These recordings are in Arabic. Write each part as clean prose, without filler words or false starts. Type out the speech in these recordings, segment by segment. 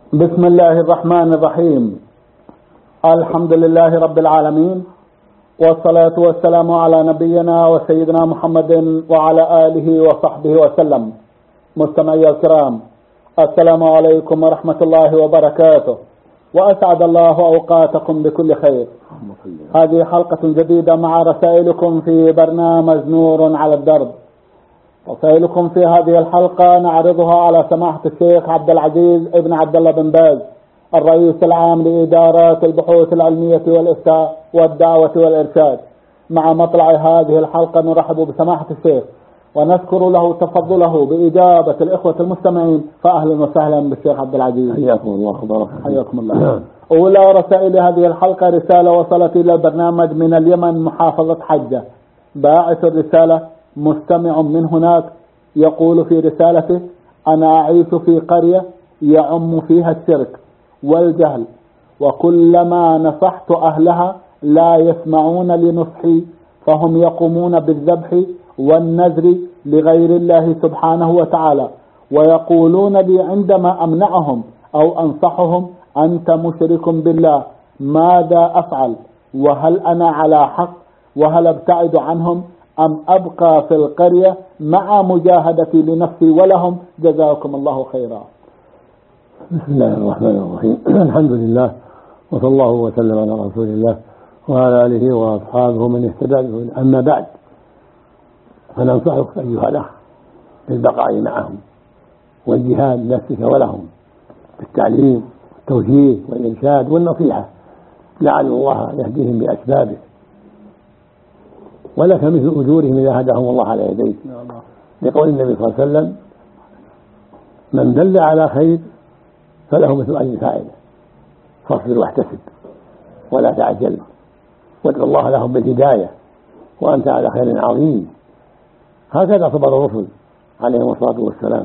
بسم الله الرحمن الرحيم. الحمد لله رب العالمين، والصلاة والسلام على نبينا وسيدنا محمد وعلى آله وصحبه وسلم. مستمعي الكرام، السلام عليكم ورحمة الله وبركاته، وأسعد الله أوقاتكم بكل خير. هذه حلقة جديدة مع رسائلكم في برنامج نور على الدرب. رسائلكم في هذه الحلقة نعرضها على سماحة الشيخ عبد العزيز ابن عبد الله بن باز، الرئيس العام لإدارات البحوث العلمية والإفتاء والدعوة والإرشاد. مع مطلع هذه الحلقة نرحب بسماحة الشيخ ونذكر له تفضله بإجابة الإخوة المستمعين. فأهلا وسهلا بالشيخ عبد العزيز. حياكم الله وبارك. حياكم الله. أولى رسائل هذه الحلقة رسالة وصلت إلى البرنامج من اليمن، محافظة حجة. باعث الرسالة مستمع من هناك، يقول في رسالته: أنا أعيش في قرية يعم فيها الشرك والجهل، وكلما نصحت أهلها لا يسمعون لنصحي، فهم يقومون بالذبح والنذر لغير الله سبحانه وتعالى، ويقولون لي عندما أمنعهم أو أنصحهم: أنت مشرك بالله. ماذا أفعل؟ وهل أنا على حق؟ وهل أبتعد عنهم أم أبقى في القرية مع مجاهدتي لنفسي ولهم؟ جزاكم الله خيرا. بسم الله الرحمن الرحيم. الحمد لله، وصلى الله وسلم على رسول الله وعلى آله وأصحابه من اهتدى به. أما بعد، فننصحك أيها الأخ بالبقاء معهم والجهاد لنفسك ولهم بالتعليم والتوجيه والإرشاد والنصيحة، لعل الله يهديهم بأسبابه، ولك مثل أجورهم إذا هداهم الله على يديك، لقول النبي صلى الله عليه وسلم: من دل على خير فله مثل أجر فاعله، فاصبر واحتسب ولا تعجل، وادعو الله لهم بالهداية وأنت على خير عظيم. هكذا صبر الرسل عليهم الصلاة والسلام،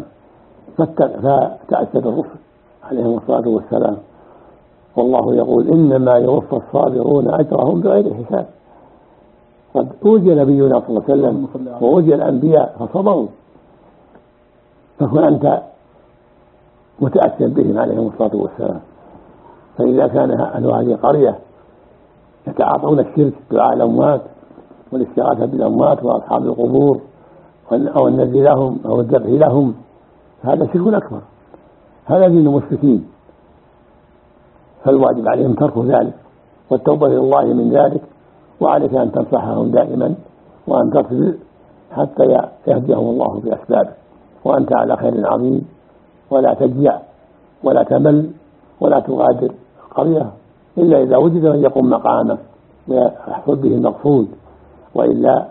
فتأسد الرسل عليهم الصلاة والسلام، والله يقول: إنما يوفى الصابرون أجرهم بغير حساب. قد أوذي نبينا صلى الله عليه وسلم وأوذي الأنبياء فصبروا، فكن أنت متأثر بهم عليهم الصلاة والسلام. فإذا كان أهل هذه القرية يتعاطون الشرك، دعاء الأموات والاستغاثة بالأموات وأصحاب القبور أو النذر لهم أو الذبح لهم، هذا شرك أكبر، هذا دين المشركين، فالواجب عليهم ترك ذلك والتوبة إلى الله من ذلك، وعليك أن تنصحهم دائما وأن تصبر حتى يهديهم الله بأسبابه، وأنت على خير عظيم، ولا تجزع ولا تمل ولا تغادر القرية إلا إذا وجد من يقوم مقامه ويحصل به المقصود، وإلا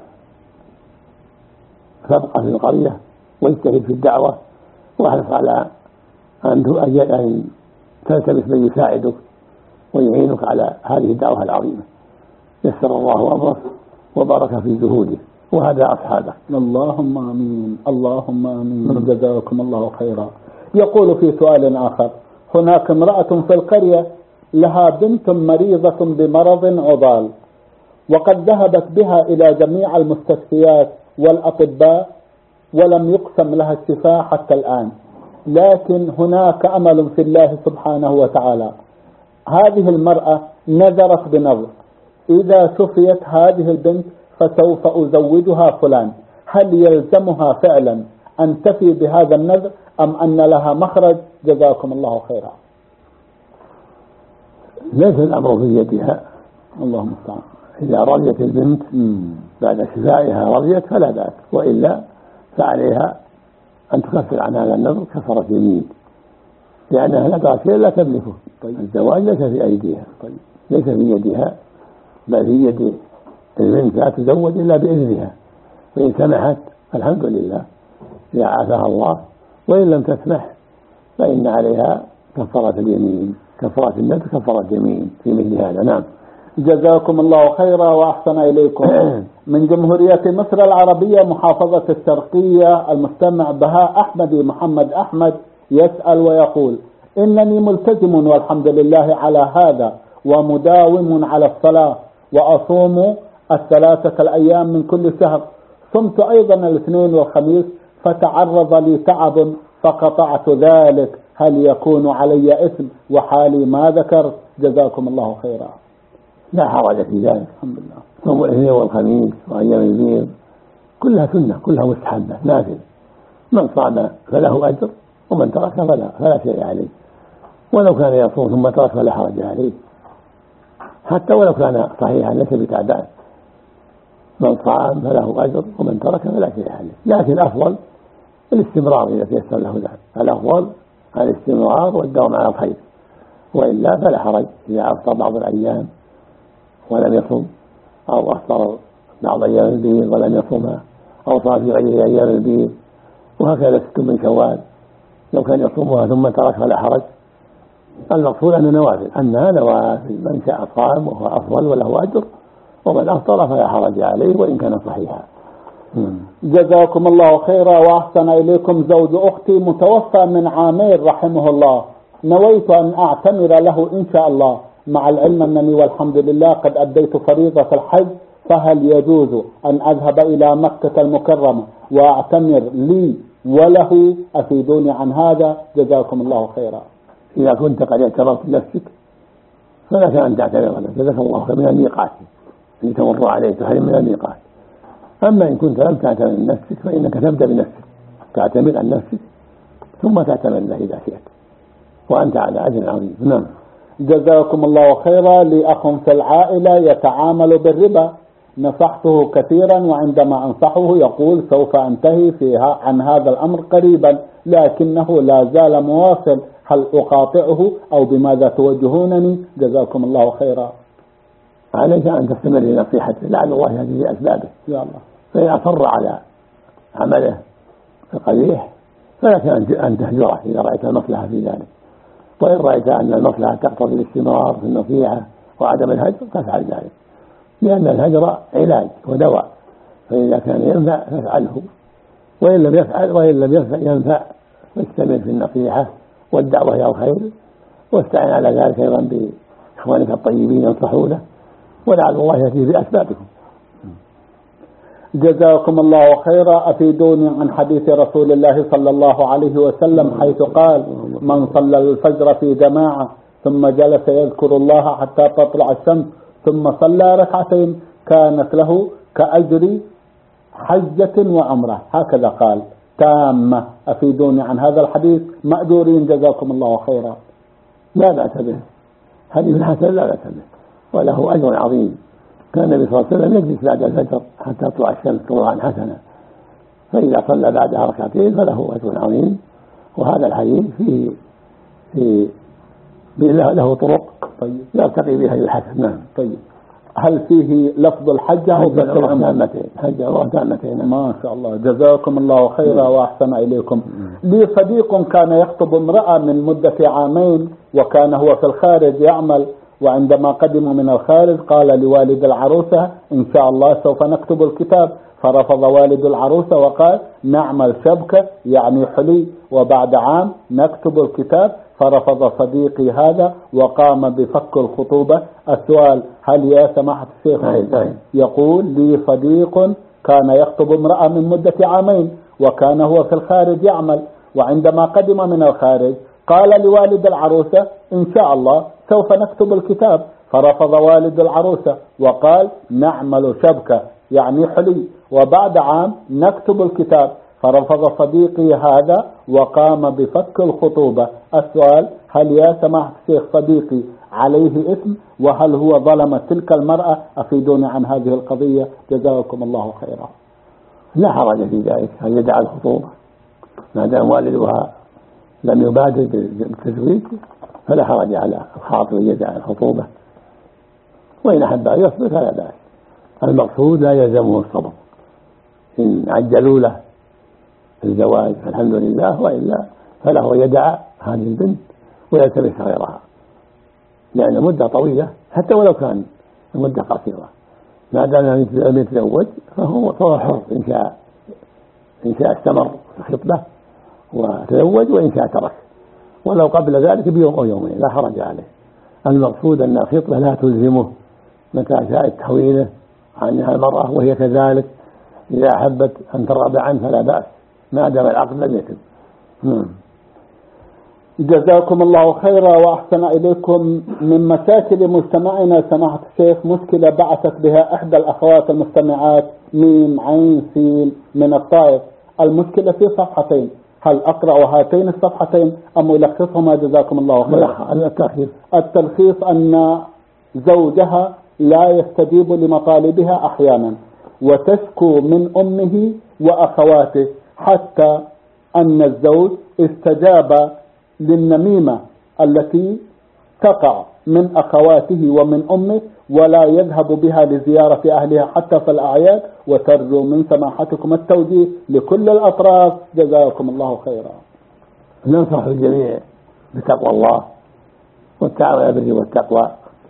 فابقى في القرية واجتهد في الدعوة، واحرص على أن تلتمس من يساعدك ويعينك على هذه الدعوة العظيمة. يسر الله أمرك وبارك في جهودك وهذا أصحابه. اللهم آمين، اللهم آمين، جزاكم الله خيرا. يقول في سؤال آخر: هناك امرأة في القرية لها بنت مريضة بمرض عضال، وقد ذهبت بها إلى جميع المستشفيات والأطباء ولم يقسم لها الشفاء حتى الآن، لكن هناك أمل في الله سبحانه وتعالى. هذه المرأة نذرت بنذر: إذا شفيت هذه البنت فسوف أزوجها فلان. هل يلزمها فعلا أن تفي بهذا النذر أم أن لها مخرج؟ جزاكم الله خيرا. ليس الأمر في يدها، اللهم استعان. إذا رضيت البنت بعد شفائها رضيت فلا بأس، وإلا فعليها أن تكفر عن هذا النذر كفارة يمين، لأنها نذرت شيء لا تملكه. الزواج ليس في أيديها، ليس في يدها، بل في يد البنت، لا تزوج إلا بإذنها، فإن سمحت الحمد لله إذا عافاها الله، وإن لم تسمح فإن عليها كفارة اليمين، كفارة النذر كفارة يمين في مثل هذا. نعم. جزاكم الله خيرا وأحسن إليكم. من جمهورية مصر العربية، محافظة الشرقية، المستمع بهاء أحمد محمد أحمد يسأل ويقول: إنني ملتزم والحمد لله على هذا، ومداوم على الصلاة، وأصوم 3 الأيام من كل شهر. صمت أيضا الاثنين والخميس، فتعرض لي تعب فقطعت ذلك، هل يكون علي إثم وحالي ما ذكرت؟ جزاكم الله خيرا. لا حرج في ذلك. الحمد لله. صوم الاثنين والخميس وأيام البيض كلها سنة، كلها مستحبة نافلة، من صام فله أجر ومن ترك فلا شيء عليه، ولو كان يصوم ثم ترك فلا حرج عليه، حتى ولو كان صحيحا ليس بتعبان، من صام فله أجر ومن ترك فلا شيء عليه، لكن الأفضل الاستمرار إذا تيسر له ذلك، الأفضل الاستمرار والدوام على الخير، وإلا فلا حرج إذا أفطر بعض الأيام ولم يصم، أو أفطر بعض أيام البيض ولم يصمها، أو صام في غير أيام البيض، وهكذا 6 من شوال لو كان يصومها ثم ترك فلا حرج. المقصود أنها نوافل، من شاء صام وهو أفضل وله أجر، ومن أفطر فلا حرج عليه وإن كان صحيحا. جزاكم الله خيرا وأحسن إليكم. زوج أختي متوفى من عامين رحمه الله، نويت أن أعتمر له إن شاء الله، مع العلم أنني والحمد لله قد أديت فريضة الحج، فهل يجوز أن أذهب إلى مكة المكرمة وأعتمر لي وله؟ أفيدوني عن هذا جزاكم الله خيرا. إذا كنت قد اعتبرت نفسك فلك أن تعتبر نفسك، جزاك الله خيرا، من الميقات التي تمر عليه تحرم من الميقات. أما إن كنت لم تعتمر من نفسك فإنك تبدأ بنفسك، تعتمر عن نفسك ثم تعتمر له إذا شئت، وأنت على أجر عظيم. نعم. جزاكم الله خيرا. لي أخ في العائلة يتعامل بالربا، نصحته كثيرا، وعندما أنصحه يقول سوف أنتهي عن هذا الأمر قريبا، لكنه لا زال مواصل، هل أقاطعه أو بماذا توجهونني؟ جزاكم الله خيرا. عليك أن تستمر لنصيحته، لعل الله يهدي أسبابه يا الله. فإن أصر على عمله القبيح فلك أن تهجره إذا رأيت المصلحة في ذلك، وإن رأيت أن المصلحة تقتضي الاستمرار في النصيحة وعدم الهجر فافعل ذلك، لأن الهجر علاج ودواء، فإذا كان ينفع فافعله، وإن لم ينفع فاستمر في النصيحة والدعوة إلى الخير، واستعن على ذلك أيضا بإخوانك الطيبين ينصحونه، ولعل الله يأتي بأسبابكم. جزاكم الله خيرا. أفيدوني عن حديث رسول الله صلى الله عليه وسلم حيث قال من صلى الفجر في جماعة ثم جلس يذكر الله حتى تطلع الشمس ثم صلى ركعتين كانت له كأجر حجة وعمرة، هكذا قال تامة. أفيدوني عن هذا الحديث مأجورين جزاكم الله خيرا. لا بأس به، حديث حسن لا بأس به وله أجر عظيم. كان النبي صلى الله عليه وسلم يجلس بعد الفجر حتى تطلع الشمس طلوعا حسنا، فإذا صلى بعدها ركعتين فله أجر عظيم. وهذا الحديث فيه له طرق يرتقي بها الحسن. نعم. طيب، هل فيه لفظ الحجة أو تامتين؟ حجة الله تامتين. ما شاء الله. جزاكم الله خيرا وأحسن إليكم. لي صديق كان يخطب امرأة من مدة عامين، وكان هو في الخارج يعمل، وعندما قدموا من الخارج قال لوالد العروسة إن شاء الله سوف نكتب الكتاب، فرفض والد العروسة وقال نعمل شبكة يعني حلي، وبعد عام نكتب الكتاب، فرفض صديقي هذا وقام بفك الخطوبة. السؤال هل يا سماحة الشيخ يقول لي صديق كان يخطب امرأة من مدة عامين وكان هو في الخارج يعمل، وعندما قدم من الخارج قال لوالد العروسة إن شاء الله سوف نكتب الكتاب، فرفض والد العروسة وقال نعمل شبكة يعني حلي، وبعد عام نكتب الكتاب، فرفض صديقي هذا وقام بفك الخطوبة. السؤال هل يا سماحة الشيخ صديقي عليه اسم، وهل هو ظلم تلك المرأة؟ أفيدوني عن هذه القضية جزاكم الله خيرا. لا حرج في ذلك أن يدعى الخطوبة ما دام والدها لم يبادر بالتزويج، فلا حرج على الخاطب يدعى الخطوبة، وإن أحب أن يصبر فلا بأس. المقصود لا يلزمه الصبر، إن عجلوا له الزواج فالحمد لله، وإلا فله يدعى هذه البنت ويلتمس غيرها، لأن مدة طويلة حتى ولو كان مدة قصيرة ما دام لم يتزوج فهو حر، إن شاء استمر في الخطبة وتزوج، وإن شاء ترك، ولو قبل ذلك بيوم أو يومين لا حرج عليه. المقصود أن الخطبة لا تلزمه، متى شاءت تحويله عنها المرأة وهي كذلك، إذا أحبت أن ترغب عنه فلا بأس ما دام العقد لم يتم. جزاكم الله خيرا وأحسن إليكم. من مشاكل مجتمعنا سماحة الشيخ مشكلة بعثت بها إحدى الأخوات المستمعات ميم عين سين من الطائف. المشكلة في صفحتين، هل أقرأ هاتين الصفحتين أم ألخصهما؟ جزاكم الله خيرا. التلخيص أن زوجها لا يستجيب لمطالبها أحيانا وتشكو من أمه وأخواته، حتى أن الزوج استجاب للنميمة التي تقع من أخواته ومن أمه ولا يذهب بها لزيارة أهلها حتى في الأعياد، وترجو من سماحتكم التوجيه لكل الأطراف. جزاكم الله خيرا. ننصح الجميع بتقوى الله والتعاون على البر والتقوى.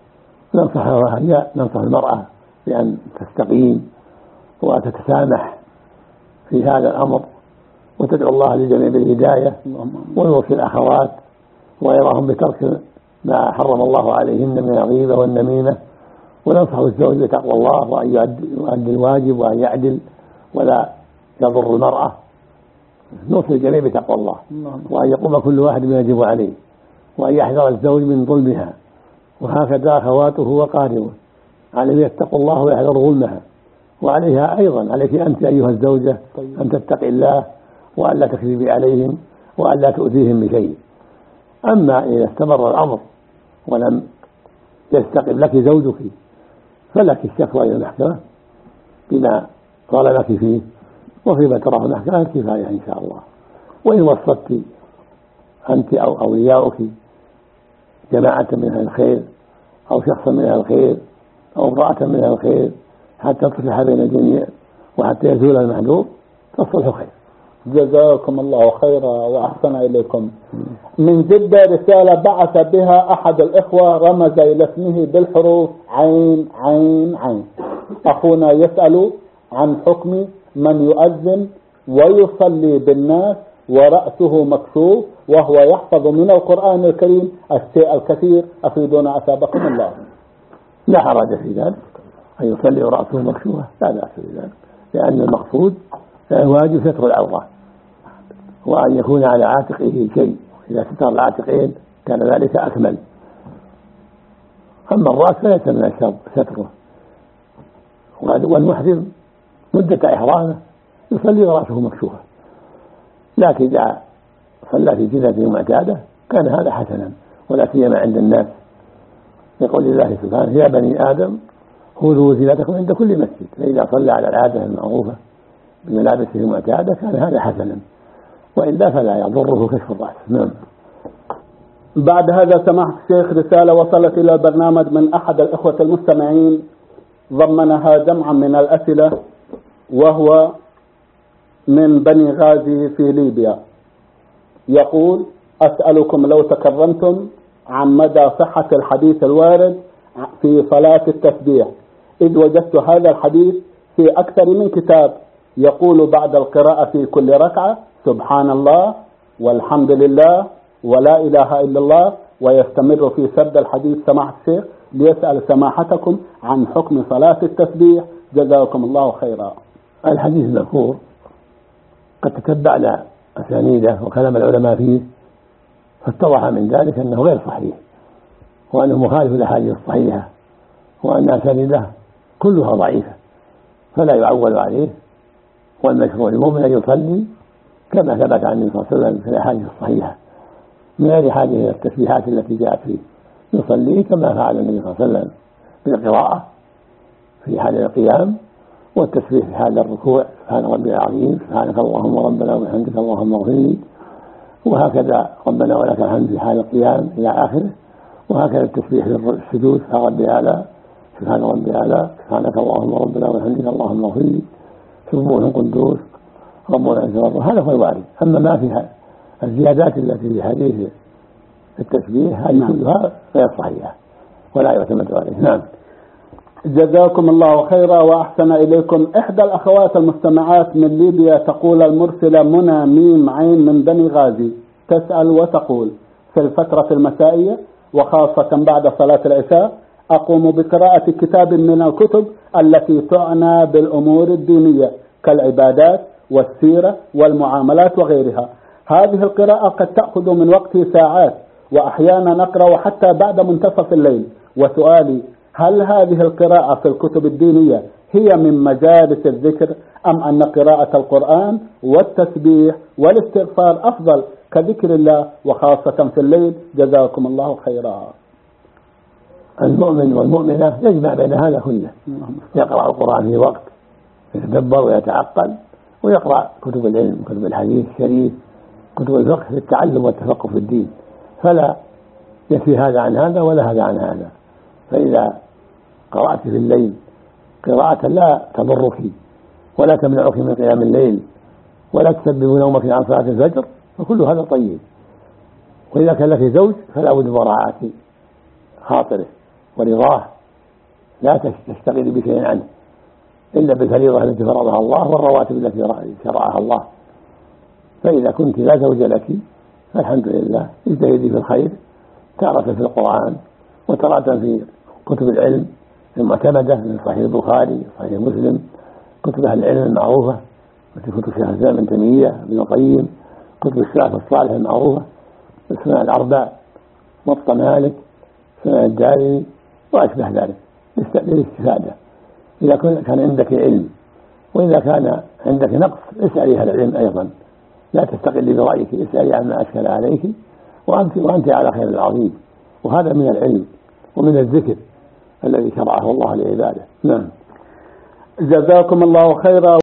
ننصح المرأة بأن تستقيم وتتسامح في هذا الأمر، وتدعو الله للجميع بالهداية، ويوصي الأخوات ويراهم بترك ما حرم الله عليهن من الغيبة والنميمة. وننصح الزوج بتقوى الله وأن يؤدي الواجب وأن يعدل ولا يضر المرأة. نوصي الجميع بتقوى الله وأن يقوم كل واحد بما يجب عليه، وأن يحذر الزوج من ظلمها، وهكذا أخواته وقاربه عليه يتقوا الله ويحذر ظلمها. وعليها أيضا، عليك أنت أيها الزوجة أن تتقي الله وأن لا تكذبي عليهم وأن لا تؤذيهم بشيء. أما إذا استمر الأمر ولم يستقم لك زوجك فلك الشكوى إلى المحكمة بما طالبك فيه، وفيما تراه المحكمة الكفاية إن شاء الله. وإن وصلت أنت أو أولياؤك جماعة من أهل الخير أو شخصا من أهل الخير أو امرأة من أهل الخير حتى تصلح بين الجميع وحتى يزول المحذور فالصلح خير. جزاكم الله خيرا وأحسن إليكم. من جدة رسالة بعث بها أحد الإخوة رمز إلى اسمه بالحروف عين عين عين. أخونا يسأل عن حكم من يؤذن ويصلي بالناس ورأسه مكشوف وهو يحفظ من القرآن الكريم الشيء الكثير، أفيدونا أثابكم الله. لا حرج في ذلك أن يصلي ورأسه مكشوفة، لا بأس بذلك، لأن المقصود واجب ستر العورة وأن يكون على عاتقه شيء، إذا ستر العاتقين كان ذلك أكمل. أما الرأس فليس من الشرط ستره، والمحرم مدة إحرامه يصلي ورأسه مكشوفة، لكن إذا صلى في زينته معتادة كان هذا حسنا، ولا سيما عند الناس، يقول الله سبحانه يا بني آدم خذوا زينتكم عند كل مسجد. فإذا صلى على العادة المعروفة بملابسه المعتادة كان هذا حسنا، وإلا فلا يضره كشف الرأس. نعم. بعد هذا سماحة الشيخ رسالة وصلت إلى البرنامج من أحد الإخوة المستمعين ضمنها جمعا من الأسئلة، وهو من بني غازي في ليبيا. يقول أسألكم لو تكرمتم عن مدى صحة الحديث الوارد في صلاة التسبيح، إذ وجدت هذا الحديث في أكثر من كتاب يقول بعد القراءة في كل ركعة سبحان الله والحمد لله ولا إله إلا الله، ويستمر في سرد الحديث. سماحة الشيخ ليسأل سماحتكم عن حكم صلاة التسبيح، جزاكم الله خيرا. الحديث المذكور قد تتبعنا أسانيده وكلام العلماء فيه، فاتضح من ذلك أنه غير صحيح، وأنه مخالف للأحاديث الصحيحة، وأن أسانيده كلها ضعيفة فلا يعول عليه. والمشروع للمؤمن أن يصلي كما ثبت عن النبي صلى الله عليه وسلم في الأحاديث الصحيحة من غير حاجة إلى التسبيحات التي جاءت فيه، يصلي كما فعل النبي صلى الله عليه وسلم بالقراءة في حال القيام، والتسبيح في حال الركوع سبحان ربي العظيم سبحانك اللهم ربنا وبحمدك اللهم اغفر لي، وهكذا ربنا ولك الحمد في حال القيام إلى آخره، وهكذا التسبيح في السجود سبحان ربي الأعلى سبحان ربي الأعلى سبحانك اللهم ربنا وبحمدك اللهم اغفر لي سبوح قدوس ربنا عز وجل. هذا هو الوارد. أما ما فيها الزيادات التي في حديث التسبيح هذه كلها غير صحيحة ولا يعتمد عليه. نعم. جزاكم الله خيرا وأحسن إليكم. إحدى الأخوات المستمعات من ليبيا تقول المرسلة منى ميم عين من بني غازي تسأل وتقول في الفترة المسائية وخاصة بعد صلاة العشاء أقوم بقراءة كتاب من الكتب التي تعنى بالأمور الدينية كالعبادات والسيرة والمعاملات وغيرها، هذه القراءة قد تأخذ من وقتي ساعات، وأحيانا نقرأ حتى بعد منتصف الليل. وسؤالي: هل هذه القراءة في الكتب الدينية هي من مجالس الذكر، أم أن قراءة القرآن والتسبيح والاستغفار أفضل كذكر الله وخاصة في الليل؟ جزاكم الله خيرا. المؤمن والمؤمنة يجمع بين هذا كله، يقرأ القرآن في وقت، يتدبر ويتعقل، ويقرأ كتب العلم، كتب الحديث الشريف، كتب الفقه للتعلم والتفقه في الدين، فلا يكفي هذا عن هذا ولا هذا عن هذا. فإذا قرأت في الليل قراءة لا تضرك ولا تمنعك من قيام الليل ولا تسبب نومك عن صلاة الفجر فكل هذا طيب. وإذا كان لك زوج فلا بد من مراعاة خاطره ورضاه، لا تشتغل بشيء عنه إلا بالفريضة التي فرضها الله والرواتب التي شرعها الله. فإذا كنت لا زوج لك فالحمد لله، اجتهدي في الخير، تارة في القرآن وتارة في كتب العلم المعتمدة من صحيح البخاري، صحيح مسلم، كتب أهل العلم المعروفة مثل كتب شيخ الإسلام ابن تيمية، ابن القيم، كتب السلف الصالح المعروفة، السنن الأربع، موطأ مالك، سنن الدارمي وأشبه ذلك للاستفادة. إذا كان عندك علم، وإذا كان عندك نقص اسألي أهل العلم أيضا، لا تستقلي برأيك، اسألي عما أشكل عليك وأنت على خير العظيم. وهذا من العلم ومن الذكر الذي شرعه الله لعباده. نعم. جزاكم الله خيرا.